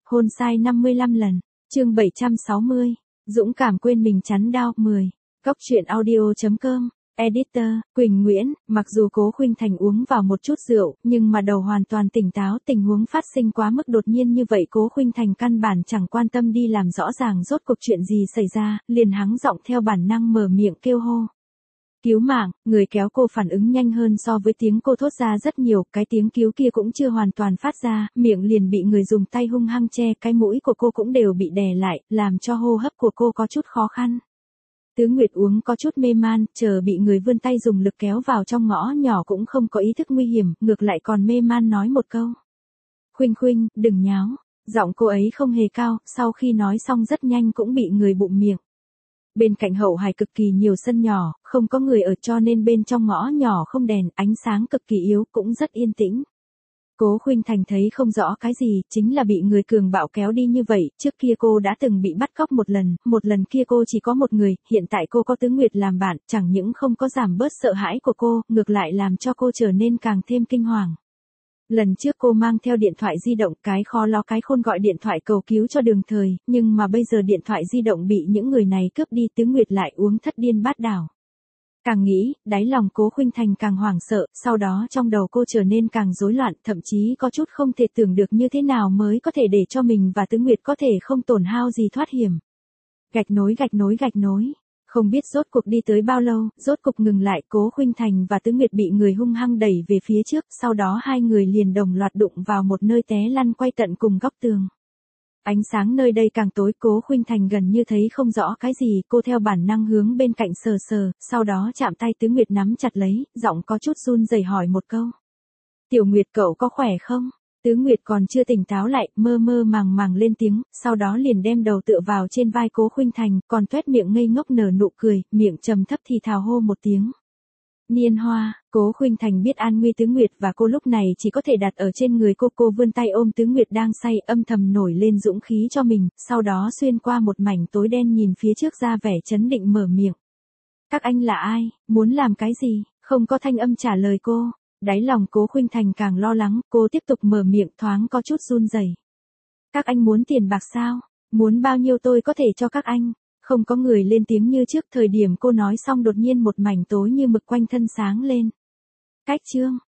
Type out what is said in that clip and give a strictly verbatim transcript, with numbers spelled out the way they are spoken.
Hôn sai năm mươi lăm lần. Chương bảy trăm sáu mươi. Dũng cảm quên mình chắn đao. mười. Góc truyện audio chấm com. Editor, Quỳnh Nguyễn. Mặc dù Cố Khuynh Thành uống vào một chút rượu, nhưng mà đầu hoàn toàn tỉnh táo. Tình huống phát sinh quá mức đột nhiên như vậy, Cố Khuynh Thành căn bản chẳng quan tâm đi làm rõ ràng rốt cuộc chuyện gì xảy ra, liền hắng giọng theo bản năng mở miệng kêu hô. Cứu mạng. Người kéo cô phản ứng nhanh hơn so với tiếng cô thốt ra rất nhiều, cái tiếng cứu kia cũng chưa hoàn toàn phát ra, miệng liền bị người dùng tay hung hăng che, cái mũi của cô cũng đều bị đè lại, làm cho hô hấp của cô có chút khó khăn. Tứ Nguyệt uống có chút mê man, chờ bị người vươn tay dùng lực kéo vào trong ngõ nhỏ cũng không có ý thức nguy hiểm, ngược lại còn mê man nói một câu. Khuynh Khuynh, đừng nháo. Giọng cô ấy không hề cao, sau khi nói xong rất nhanh cũng bị người bụm miệng. Bên cạnh hậu hải cực kỳ nhiều sân nhỏ, không có người ở cho nên bên trong ngõ nhỏ không đèn, ánh sáng cực kỳ yếu, cũng rất yên tĩnh. Cố Khuynh Thành thấy không rõ cái gì, chính là bị người cường bạo kéo đi như vậy, trước kia cô đã từng bị bắt cóc một lần, một lần kia cô chỉ có một người, hiện tại cô có Tứ Nguyệt làm bạn, chẳng những không có giảm bớt sợ hãi của cô, ngược lại làm cho cô trở nên càng thêm kinh hoàng. Lần trước cô mang theo điện thoại di động, cái khó lo cái khôn gọi điện thoại cầu cứu cho Đường Thời, nhưng mà bây giờ điện thoại di động bị những người này cướp đi, Tứ Nguyệt lại uống thất điên bát đảo. Càng nghĩ, đáy lòng Cố Khuynh Thành càng hoảng sợ, sau đó trong đầu cô trở nên càng rối loạn, thậm chí có chút không thể tưởng được như thế nào mới có thể để cho mình và Tứ Nguyệt có thể không tổn hao gì thoát hiểm. Gạch nối gạch nối gạch nối. Không biết rốt cuộc đi tới bao lâu, rốt cuộc ngừng lại, Cố Khuynh Thành và Tứ Nguyệt bị người hung hăng đẩy về phía trước, sau đó hai người liền đồng loạt đụng vào một nơi té lăn quay tận cùng góc tường. Ánh sáng nơi đây càng tối, Cố Khuynh Thành gần như thấy không rõ cái gì, cô theo bản năng hướng bên cạnh sờ sờ, sau đó chạm tay Tứ Nguyệt nắm chặt lấy, giọng có chút run rẩy hỏi một câu. Tiểu Nguyệt cậu có khỏe không? Tứ Nguyệt còn chưa tỉnh táo lại, mơ mơ màng màng lên tiếng, sau đó liền đem đầu tựa vào trên vai Cố Khuynh Thành, còn toét miệng ngây ngốc nở nụ cười, miệng trầm thấp thì thào hô một tiếng. Niên Hoa. Cố Khuynh Thành biết an nguy Tứ Nguyệt và cô lúc này chỉ có thể đặt ở trên người cô, cô vươn tay ôm Tứ Nguyệt đang say, âm thầm nổi lên dũng khí cho mình, sau đó xuyên qua một mảnh tối đen nhìn phía trước ra vẻ chấn định mở miệng. Các anh là ai, muốn làm cái gì? Không có thanh âm trả lời cô. Đáy lòng Cố Khuynh Thành càng lo lắng, cô tiếp tục mở miệng thoáng có chút run rẩy. Các anh muốn tiền bạc sao? Muốn bao nhiêu tôi có thể cho các anh? Không có người lên tiếng như trước, thời điểm cô nói xong đột nhiên một mảnh tối như mực quanh thân sáng lên. Cách chương.